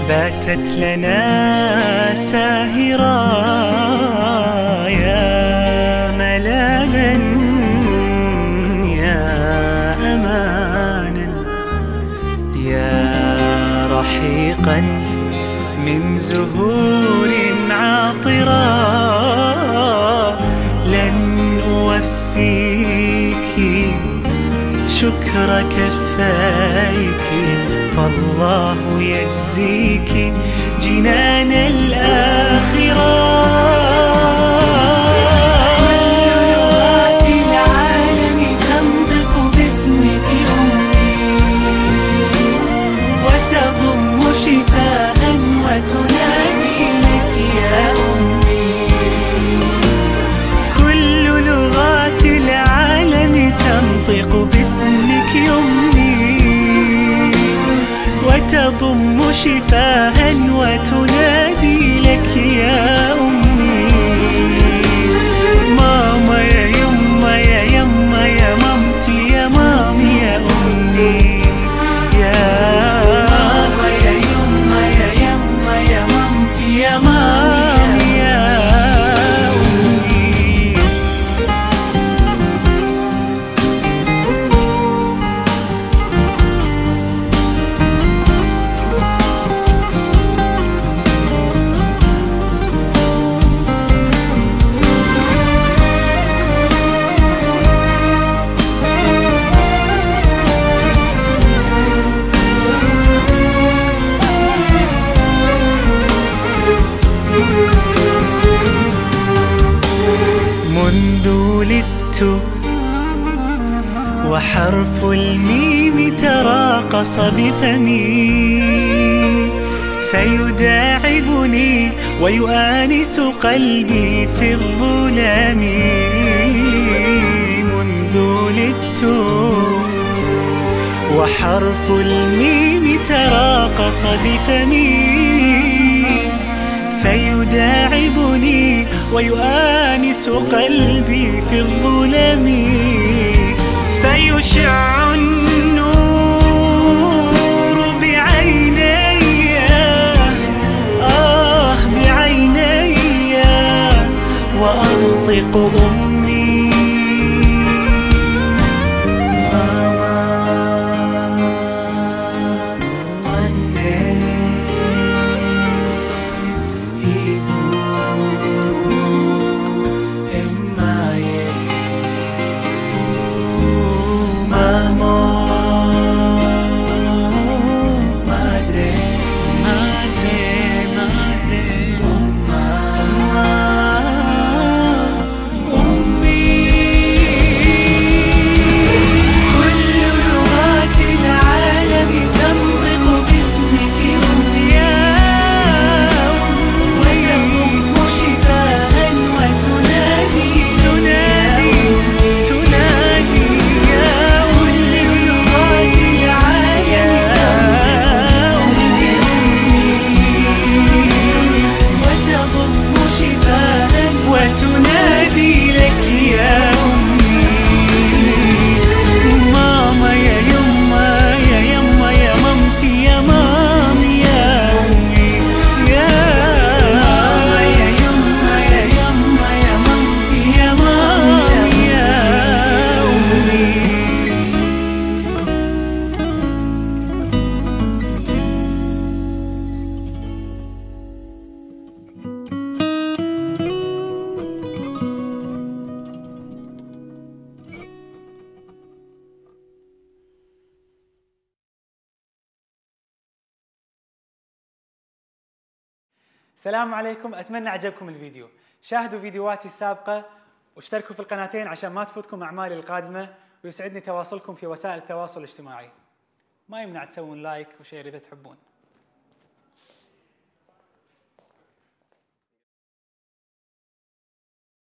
باتت لنا ساهرا يا ملاذا يا أمانا يا رحيقا من زهور عاطرة. لن أوفيك شكر كفايك فالله يجزيك جنان الآخرة. تضم شفاها وتنادي لك يا أمي. ماما يا يما يا يما يا مامتي يا مامي يا أمي. يا ماما يا يما يا يما يا مامتي يا مامي يا أمي. منذ ولدت وحرف الميم تراقص بفمي فيداعبني ويؤانس قلبي في الظلام. منذ ولدت وحرف الميم تراقص بفمي فيداعبني ويؤانس قلبي في الظلم. فيشع النور بعيني بعيني وأنطق أمي. السلام عليكم، أتمنى عجبكم الفيديو. شاهدوا فيديوهاتي السابقة واشتركوا في القناتين عشان ما تفوتكم أعمالي القادمة، ويسعدني تواصلكم في وسائل التواصل الاجتماعي. ما يمنع تسوون لايك وشير إذا تحبون.